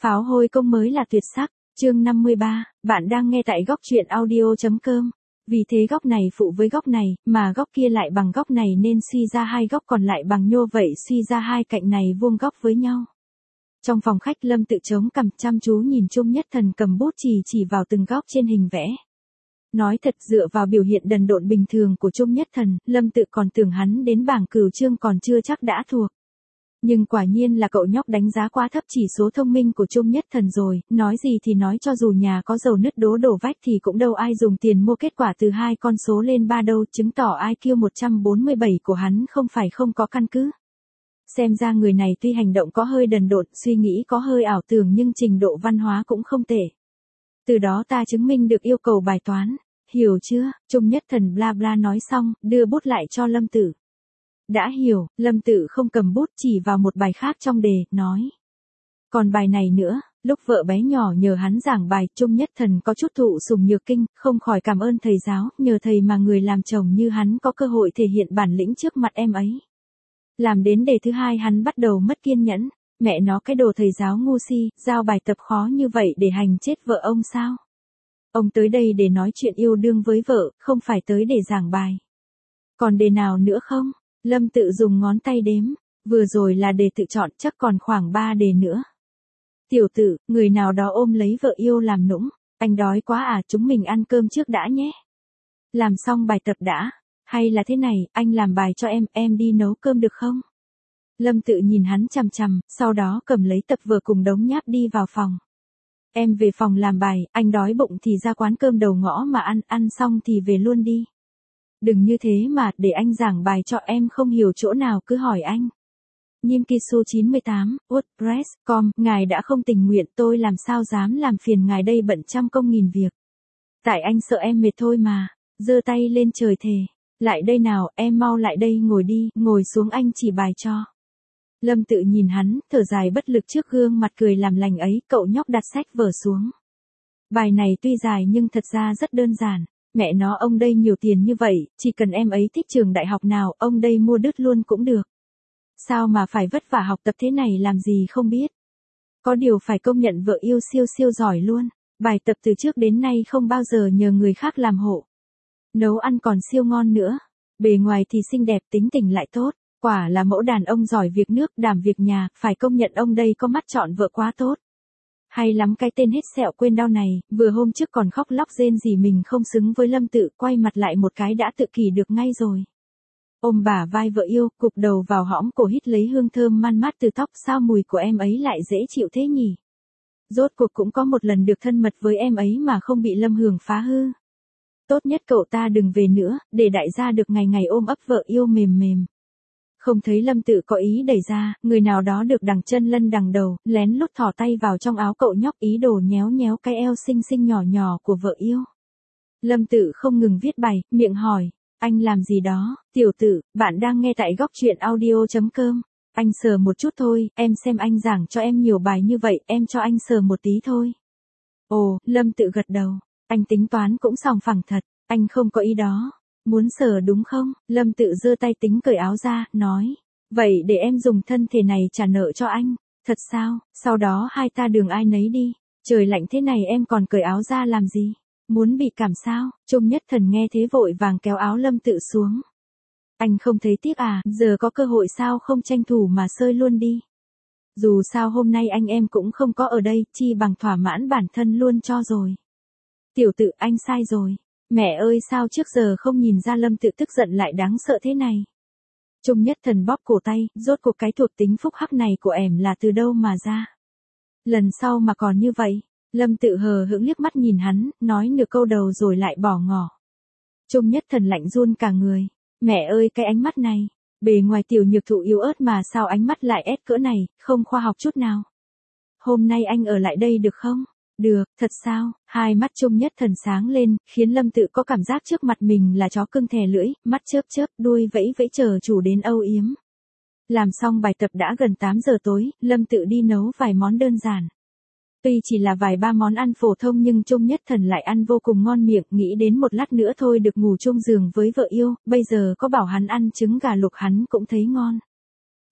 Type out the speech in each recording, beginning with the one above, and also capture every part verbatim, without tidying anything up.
Pháo hôi công mới là tuyệt sắc, chương năm mươi ba, bạn đang nghe tại góc truyện audio.com. Vì thế góc này phụ với góc này, mà góc kia lại bằng góc này nên suy ra hai góc còn lại bằng nhô vậy suy ra hai cạnh này vuông góc với nhau. Trong phòng khách Lâm Tự chống cằm chăm chú nhìn Trung Nhất Thần cầm bút chì chỉ vào từng góc trên hình vẽ. Nói thật dựa vào biểu hiện đần độn bình thường của Trung Nhất Thần, Lâm Tự còn tưởng hắn đến bảng cửu chương còn chưa chắc đã thuộc. Nhưng quả nhiên là cậu nhóc đánh giá quá thấp chỉ số thông minh của Trung Nhất Thần rồi, nói gì thì nói cho dù nhà có dầu nứt đố đổ vách thì cũng đâu ai dùng tiền mua kết quả từ hai con số lên ba đâu, chứng tỏ i kiu một trăm bốn mươi bảy của hắn không phải không có căn cứ. Xem ra người này tuy hành động có hơi đần độn, suy nghĩ có hơi ảo tưởng nhưng trình độ văn hóa cũng không tệ. Từ đó ta chứng minh được yêu cầu bài toán, hiểu chưa? Trung Nhất Thần bla bla nói xong, đưa bút lại cho Lâm Tự. Đã hiểu, Lâm Tự không cầm bút chỉ vào một bài khác trong đề, nói. Còn bài này nữa, lúc vợ bé nhỏ nhờ hắn giảng bài, Trung Nhất Thần có chút thụ sủng nhược kinh, không khỏi cảm ơn thầy giáo, nhờ thầy mà người làm chồng như hắn có cơ hội thể hiện bản lĩnh trước mặt em ấy. Làm đến đề thứ hai hắn bắt đầu mất kiên nhẫn, mẹ nó cái đồ thầy giáo ngu si, giao bài tập khó như vậy để hành chết vợ ông sao? Ông tới đây để nói chuyện yêu đương với vợ, không phải tới để giảng bài. Còn đề nào nữa không? Lâm Tự dùng ngón tay đếm, vừa rồi là đề tự chọn chắc còn khoảng ba đề nữa. Tiểu Tự, người nào đó ôm lấy vợ yêu làm nũng, anh đói quá à, chúng mình ăn cơm trước đã nhé. Làm xong bài tập đã, hay là thế này, anh làm bài cho em, em đi nấu cơm được không? Lâm Tự nhìn hắn chằm chằm, sau đó cầm lấy tập vở cùng đống nháp đi vào phòng. Em về phòng làm bài, anh đói bụng thì ra quán cơm đầu ngõ mà ăn, ăn xong thì về luôn đi. Đừng như thế mà, để anh giảng bài cho em không hiểu chỗ nào cứ hỏi anh. Nhiên Kisu chín mươi tám, WordPress chấm com, ngài đã không tình nguyện tôi làm sao dám làm phiền ngài đây bận trăm công nghìn việc. Tại anh sợ em mệt thôi mà, giơ tay lên trời thề. Lại đây nào, em mau lại đây ngồi đi, ngồi xuống anh chỉ bài cho. Lâm Tự nhìn hắn, thở dài bất lực trước gương mặt cười làm lành ấy, cậu nhóc đặt sách vở xuống. Bài này tuy dài nhưng thật ra rất đơn giản. Mẹ nó ông đây nhiều tiền như vậy, chỉ cần em ấy thích trường đại học nào, ông đây mua đứt luôn cũng được. Sao mà phải vất vả học tập thế này làm gì không biết. Có điều phải công nhận vợ yêu siêu siêu giỏi luôn, bài tập từ trước đến nay không bao giờ nhờ người khác làm hộ. Nấu ăn còn siêu ngon nữa, bề ngoài thì xinh đẹp tính tình lại tốt, quả là mẫu đàn ông giỏi việc nước đảm việc nhà, phải công nhận ông đây có mắt chọn vợ quá tốt. Hay lắm cái tên hết sẹo quên đau này, vừa hôm trước còn khóc lóc rên gì mình không xứng với Lâm Tự, quay mặt lại một cái đã tự kỷ được ngay rồi. Ôm bả vai vợ yêu, cụp đầu vào hõm cổ hít lấy hương thơm man mát từ tóc, sao mùi của em ấy lại dễ chịu thế nhỉ? Rốt cuộc cũng có một lần được thân mật với em ấy mà không bị Lâm Hường phá hư. Tốt nhất cậu ta đừng về nữa, để đại gia được ngày ngày ôm ấp vợ yêu mềm mềm. Không thấy Lâm Tự có ý đẩy ra, người nào đó được đằng chân lân đằng đầu, lén lút thò tay vào trong áo cậu nhóc ý đồ nhéo nhéo cái eo xinh xinh nhỏ nhỏ của vợ yêu. Lâm Tự không ngừng viết bài, miệng hỏi, anh làm gì đó? Tiểu Tự, bạn đang nghe tại góc truyện audio.com. Anh sờ một chút thôi, em xem anh giảng cho em nhiều bài như vậy, em cho anh sờ một tí thôi. Ồ, Lâm Tự gật đầu, anh tính toán cũng sòng phẳng thật, anh không có ý đó. Muốn sờ đúng không? Lâm Tự giơ tay tính cởi áo ra, nói. Vậy để em dùng thân thể này trả nợ cho anh. Thật sao? Sau đó hai ta đường ai nấy đi. Trời lạnh thế này em còn cởi áo ra làm gì? Muốn bị cảm sao? Trung Nhất Thần nghe thế vội vàng kéo áo Lâm Tự xuống. Anh không thấy tiếc à? Giờ có cơ hội sao không tranh thủ mà sơi luôn đi. Dù sao hôm nay anh em cũng không có ở đây, chi bằng thỏa mãn bản thân luôn cho rồi. Tiểu Tự, anh sai rồi. Mẹ ơi sao trước giờ không nhìn ra Lâm Tự tức giận lại đáng sợ thế này. Trung Nhất Thần bóp cổ tay, rốt cuộc cái thuộc tính phúc hắc này của em là từ đâu mà ra. Lần sau mà còn như vậy, Lâm Tự hờ hững liếc mắt nhìn hắn, nói nửa câu đầu rồi lại bỏ ngỏ. Trung Nhất Thần lạnh run cả người. Mẹ ơi cái ánh mắt này, bề ngoài tiểu nhược thụ yếu ớt mà sao ánh mắt lại ép cỡ này, không khoa học chút nào. Hôm nay anh ở lại đây được không? Được, thật sao? Hai mắt Trung Nhất Thần sáng lên, khiến Lâm Tự có cảm giác trước mặt mình là chó cưng thè lưỡi, mắt chớp chớp, đuôi vẫy vẫy chờ chủ đến âu yếm. Làm xong bài tập đã gần tám giờ tối, Lâm Tự đi nấu vài món đơn giản. Tuy chỉ là vài ba món ăn phổ thông nhưng Trung Nhất Thần lại ăn vô cùng ngon miệng, nghĩ đến một lát nữa thôi được ngủ chung giường với vợ yêu, bây giờ có bảo hắn ăn trứng gà luộc hắn cũng thấy ngon.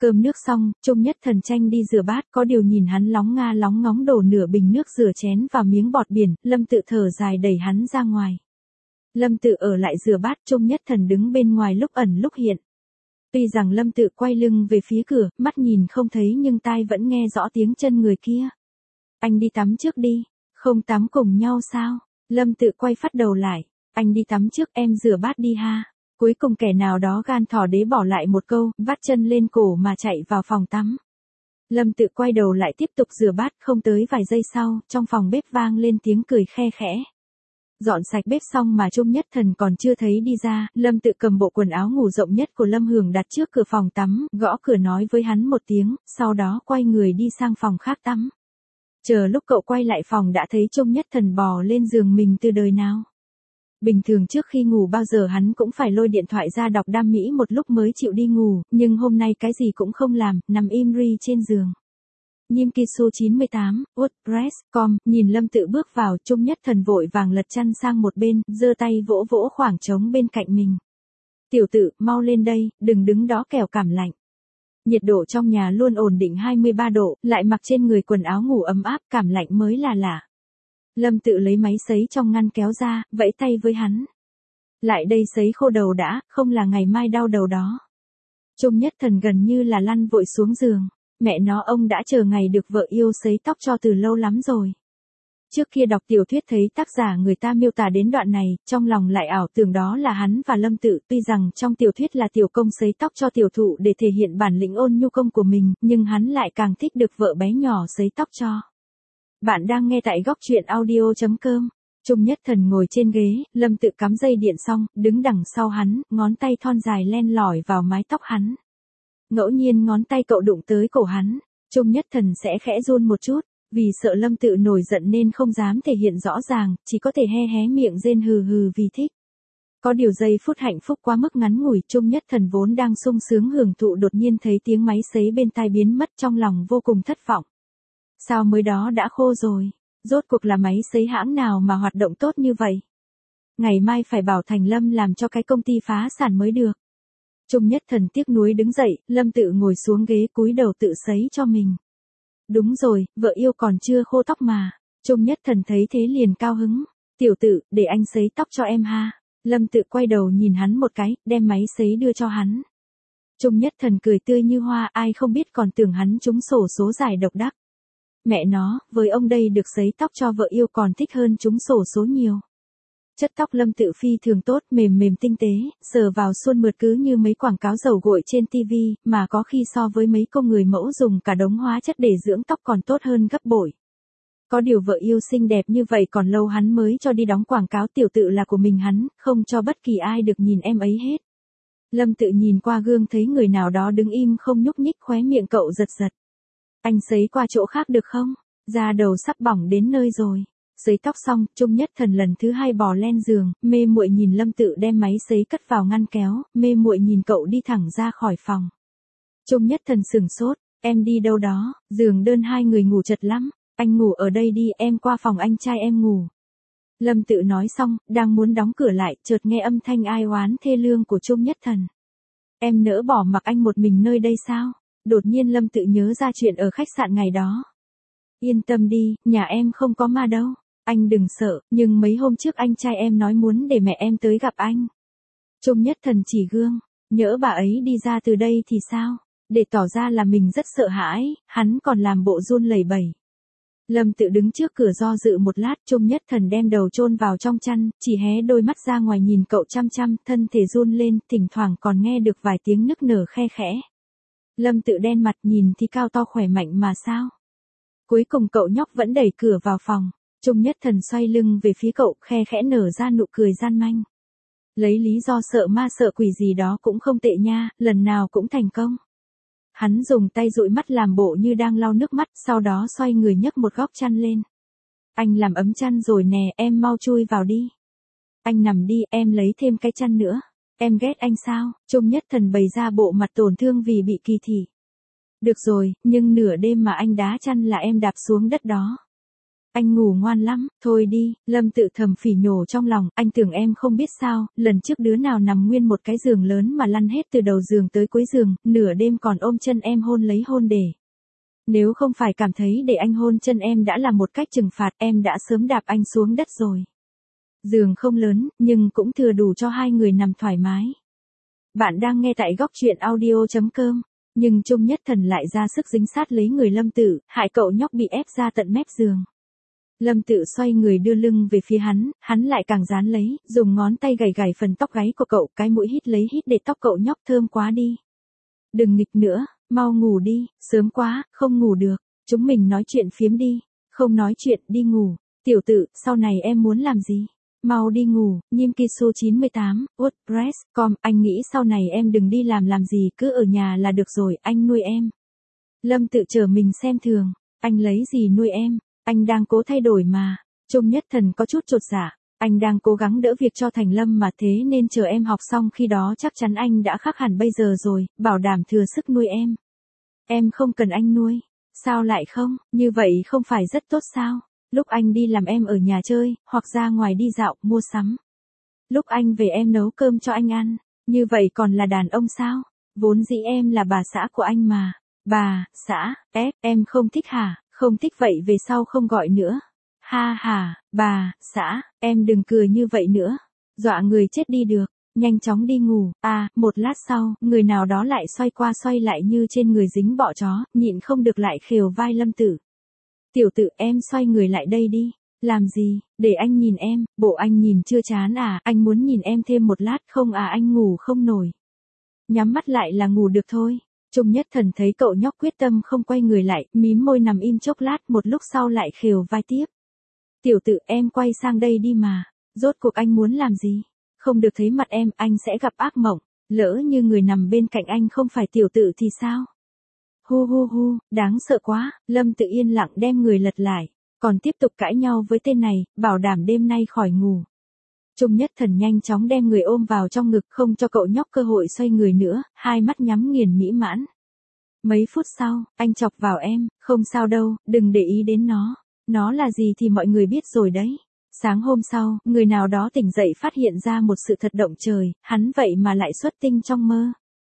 Cơm nước xong, Trung Nhất Thần tranh đi rửa bát, có điều nhìn hắn lóng nga lóng ngóng đổ nửa bình nước rửa chén vào miếng bọt biển, Lâm Tự thở dài đẩy hắn ra ngoài. Lâm Tự ở lại rửa bát, Trung Nhất Thần đứng bên ngoài lúc ẩn lúc hiện. Tuy rằng Lâm Tự quay lưng về phía cửa, mắt nhìn không thấy nhưng tai vẫn nghe rõ tiếng chân người kia. Anh đi tắm trước đi, không tắm cùng nhau sao? Lâm Tự quay phát đầu lại, anh đi tắm trước em rửa bát đi ha. Cuối cùng kẻ nào đó gan thỏ đế bỏ lại một câu, vắt chân lên cổ mà chạy vào phòng tắm. Lâm Tự quay đầu lại tiếp tục rửa bát, không tới vài giây sau, trong phòng bếp vang lên tiếng cười khe khẽ. Dọn sạch bếp xong mà Trung Nhất Thần còn chưa thấy đi ra, Lâm Tự cầm bộ quần áo ngủ rộng nhất của Lâm Hưởng đặt trước cửa phòng tắm, gõ cửa nói với hắn một tiếng, sau đó quay người đi sang phòng khác tắm. Chờ lúc cậu quay lại phòng đã thấy Trung Nhất Thần bò lên giường mình từ đời nào. Bình thường trước khi ngủ bao giờ hắn cũng phải lôi điện thoại ra đọc đam mỹ một lúc mới chịu đi ngủ, nhưng hôm nay cái gì cũng không làm, nằm im ri trên giường. Nhim Kisu chín mươi tám, WordPress chấm com, nhìn Lâm Tự bước vào, Trung Nhất Thần vội vàng lật chăn sang một bên, giơ tay vỗ vỗ khoảng trống bên cạnh mình. Tiểu Tự, mau lên đây, đừng đứng đó kẻo cảm lạnh. Nhiệt độ trong nhà luôn ổn định hai mươi ba độ, lại mặc trên người quần áo ngủ ấm áp, cảm lạnh mới là lạ. Lâm Tự lấy máy sấy trong ngăn kéo ra, vẫy tay với hắn. Lại đây sấy khô đầu đã, không là ngày mai đau đầu đó. Trung Nhất Thần gần như là lăn vội xuống giường. Mẹ nó, ông đã chờ ngày được vợ yêu sấy tóc cho từ lâu lắm rồi. Trước kia đọc tiểu thuyết thấy tác giả người ta miêu tả đến đoạn này, trong lòng lại ảo tưởng đó là hắn và Lâm Tự, tuy rằng trong tiểu thuyết là tiểu công sấy tóc cho tiểu thụ để thể hiện bản lĩnh ôn nhu công của mình, nhưng hắn lại càng thích được vợ bé nhỏ sấy tóc cho. Bạn đang nghe tại góc truyện audio chấm com. Trung Nhất Thần ngồi trên ghế, Lâm Tự cắm dây điện xong, đứng đằng sau hắn, ngón tay thon dài len lỏi vào mái tóc hắn. Ngẫu nhiên ngón tay cậu đụng tới cổ hắn, Trung Nhất Thần sẽ khẽ run một chút, vì sợ Lâm Tự nổi giận nên không dám thể hiện rõ ràng, chỉ có thể hé hé miệng rên hừ hừ vì thích. Có điều giây phút hạnh phúc quá mức ngắn ngủi, Trung Nhất Thần vốn đang sung sướng hưởng thụ đột nhiên thấy tiếng máy sấy bên tai biến mất, trong lòng vô cùng thất vọng. Sao mới đó đã khô rồi? Rốt cuộc là máy sấy hãng nào mà hoạt động tốt như vậy? Ngày mai phải bảo Thành Lâm làm cho cái công ty phá sản mới được. Trung Nhất Thần tiếc nuối đứng dậy, Lâm Tự ngồi xuống ghế cúi đầu tự sấy cho mình. Đúng rồi, vợ yêu còn chưa khô tóc mà. Trung Nhất Thần thấy thế liền cao hứng. Tiểu Tự, để anh sấy tóc cho em ha. Lâm Tự quay đầu nhìn hắn một cái, đem máy sấy đưa cho hắn. Trung Nhất Thần cười tươi như hoa, ai không biết còn tưởng hắn trúng xổ số giải độc đắc. Mẹ nó, với ông đây được sấy tóc cho vợ yêu còn thích hơn trúng xổ số nhiều. Chất tóc Lâm Tự phi thường tốt, mềm mềm tinh tế, sờ vào suôn mượt cứ như mấy quảng cáo dầu gội trên tivi, mà có khi so với mấy cô người mẫu dùng cả đống hóa chất để dưỡng tóc còn tốt hơn gấp bội. Có điều vợ yêu xinh đẹp như vậy còn lâu hắn mới cho đi đóng quảng cáo, Tiểu Tự là của mình hắn, không cho bất kỳ ai được nhìn em ấy hết. Lâm Tự nhìn qua gương thấy người nào đó đứng im không nhúc nhích, khóe miệng cậu giật giật. Anh sấy qua chỗ khác được không? Da đầu sắp bỏng đến nơi rồi. Sấy tóc xong, Trung Nhất Thần lần thứ hai bò lên giường, mê muội nhìn Lâm Tự đem máy sấy cất vào ngăn kéo, mê muội nhìn cậu đi thẳng ra khỏi phòng. Trung Nhất Thần sửng sốt, em đi đâu đó? Giường đơn hai người ngủ chật lắm, anh ngủ ở đây đi, em qua phòng anh trai em ngủ. Lâm Tự nói xong, đang muốn đóng cửa lại, chợt nghe âm thanh ai oán thê lương của Trung Nhất Thần. Em nỡ bỏ mặc anh một mình nơi đây sao? Đột nhiên Lâm Tự nhớ ra chuyện ở khách sạn ngày đó. Yên tâm đi, nhà em không có ma đâu. Anh đừng sợ, nhưng mấy hôm trước anh trai em nói muốn để mẹ em tới gặp anh. Trung Nhất Thần chỉ gương, nhỡ bà ấy đi ra từ đây thì sao? Để tỏ ra là mình rất sợ hãi, hắn còn làm bộ run lẩy bẩy. Lâm Tự đứng trước cửa do dự một lát, Trung Nhất Thần đem đầu chôn vào trong chăn, chỉ hé đôi mắt ra ngoài nhìn cậu chăm chăm, thân thể run lên, thỉnh thoảng còn nghe được vài tiếng nức nở khe khẽ. Lâm Tự đen mặt, nhìn thì cao to khỏe mạnh mà sao? Cuối cùng cậu nhóc vẫn đẩy cửa vào phòng. Trung Nhất Thần xoay lưng về phía cậu, khe khẽ nở ra nụ cười gian manh. Lấy lý do sợ ma sợ quỷ gì đó cũng không tệ nha, lần nào cũng thành công. Hắn dùng tay dụi mắt làm bộ như đang lau nước mắt, sau đó xoay người nhấc một góc chăn lên. Anh làm ấm chăn rồi nè, em mau chui vào đi. Anh nằm đi, em lấy thêm cái chăn nữa. Em ghét anh sao? Trung Nhất Thần bày ra bộ mặt tổn thương vì bị kỳ thị. Được rồi, nhưng nửa đêm mà anh đá chăn là em đạp xuống đất đó. anh ngủ ngoan lắm, thôi đi, Lâm Tự thầm phỉ nhổ trong lòng, anh tưởng em không biết sao, lần trước đứa nào nằm nguyên một cái giường lớn mà lăn hết từ đầu giường tới cuối giường, nửa đêm còn ôm chân em hôn lấy hôn để. Nếu không phải cảm thấy để anh hôn chân em đã là một cách trừng phạt, em đã sớm đạp anh xuống đất rồi. Giường không lớn, nhưng cũng thừa đủ cho hai người nằm thoải mái. Bạn đang nghe tại góc truyện audio chấm com. Nhưng Trung Nhất Thần lại ra sức dính sát lấy người Lâm Tự, hại cậu nhóc bị ép ra tận mép giường. Lâm Tự xoay người đưa lưng về phía hắn, hắn lại càng dán lấy, dùng ngón tay gảy gảy phần tóc gáy của cậu, cái mũi hít lấy hít để tóc cậu nhóc thơm quá đi. Đừng nghịch nữa, mau ngủ đi, sớm quá, không ngủ được, chúng mình nói chuyện phiếm đi, không nói chuyện, đi ngủ. Tiểu Tự, sau này em muốn làm gì? Mau đi ngủ, Nhim Kisu chín mươi tám, WordPress chấm com, anh nghĩ sau này em đừng đi làm làm gì, cứ ở nhà là được rồi, anh nuôi em. Lâm Tự trở mình xem thường, anh lấy gì nuôi em, anh đang cố thay đổi mà. Trung Nhất Thần có chút chột dạ, anh đang cố gắng đỡ việc cho Thành Lâm mà, thế nên chờ em học xong khi đó chắc chắn anh đã khác hẳn bây giờ rồi, bảo đảm thừa sức nuôi em. Em không cần anh nuôi. Sao lại không, như vậy không phải rất tốt sao? Lúc anh đi làm em ở nhà chơi, hoặc ra ngoài đi dạo, mua sắm. Lúc anh về em nấu cơm cho anh ăn, như vậy còn là đàn ông sao? Vốn dĩ em là bà xã của anh mà. Bà, xã, ép, em không thích hả? Không thích vậy về sau không gọi nữa. Ha ha, bà, xã, em đừng cười như vậy nữa. Dọa người chết đi được, nhanh chóng đi ngủ. À, một lát sau, người nào đó lại xoay qua xoay lại như trên người dính bọ chó, nhịn không được lại khều vai Lâm Tử. Tiểu Tự, em xoay người lại đây đi. Làm gì, để anh nhìn em, bộ anh nhìn chưa chán à, anh muốn nhìn em thêm một lát không à, anh ngủ không nổi. Nhắm mắt lại là ngủ được thôi. Trung Nhất Thần thấy cậu nhóc quyết tâm không quay người lại, mím môi nằm im chốc lát, một lúc sau lại khều vai tiếp. Tiểu Tự, em quay sang đây đi mà, rốt cuộc anh muốn làm gì? Không được thấy mặt em, anh sẽ gặp ác mộng, lỡ như người nằm bên cạnh anh không phải Tiểu Tự thì sao? Hu hu hu, đáng sợ quá, Lâm Tự yên lặng đem người lật lại, còn tiếp tục cãi nhau với tên này, bảo đảm đêm nay khỏi ngủ. Trung Nhất Thần nhanh chóng đem người ôm vào trong ngực, không cho cậu nhóc cơ hội xoay người nữa, hai mắt nhắm nghiền mỹ mãn. Mấy phút sau, anh chọc vào em, không sao đâu, đừng để ý đến nó, nó là gì thì mọi người biết rồi đấy. Sáng hôm sau, người nào đó tỉnh dậy phát hiện ra một sự thật động trời, hắn vậy mà lại xuất tinh trong mơ.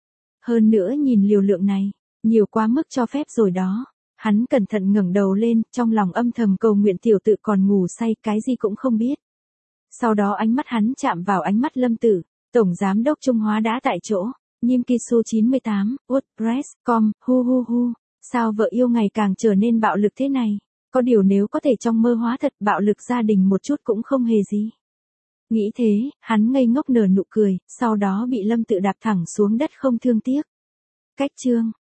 Hơn nữa nhìn liều lượng này, nhiều quá mức cho phép rồi đó. Hắn cẩn thận ngẩng đầu lên, trong lòng âm thầm cầu nguyện Tiểu Tự còn ngủ say, cái gì cũng không biết. Sau đó ánh mắt hắn chạm vào ánh mắt Lâm Tử, Tổng Giám đốc Trung Hóa đã tại chỗ. Nhim Kisu chín mươi tám, WordPress chấm com, hu hu hu. Sao vợ yêu ngày càng trở nên bạo lực thế này? Có điều nếu có thể trong mơ hóa thật bạo lực gia đình một chút cũng không hề gì. Nghĩ thế, hắn ngây ngốc nở nụ cười, sau đó bị Lâm Tự đạp thẳng xuống đất không thương tiếc. Cách chương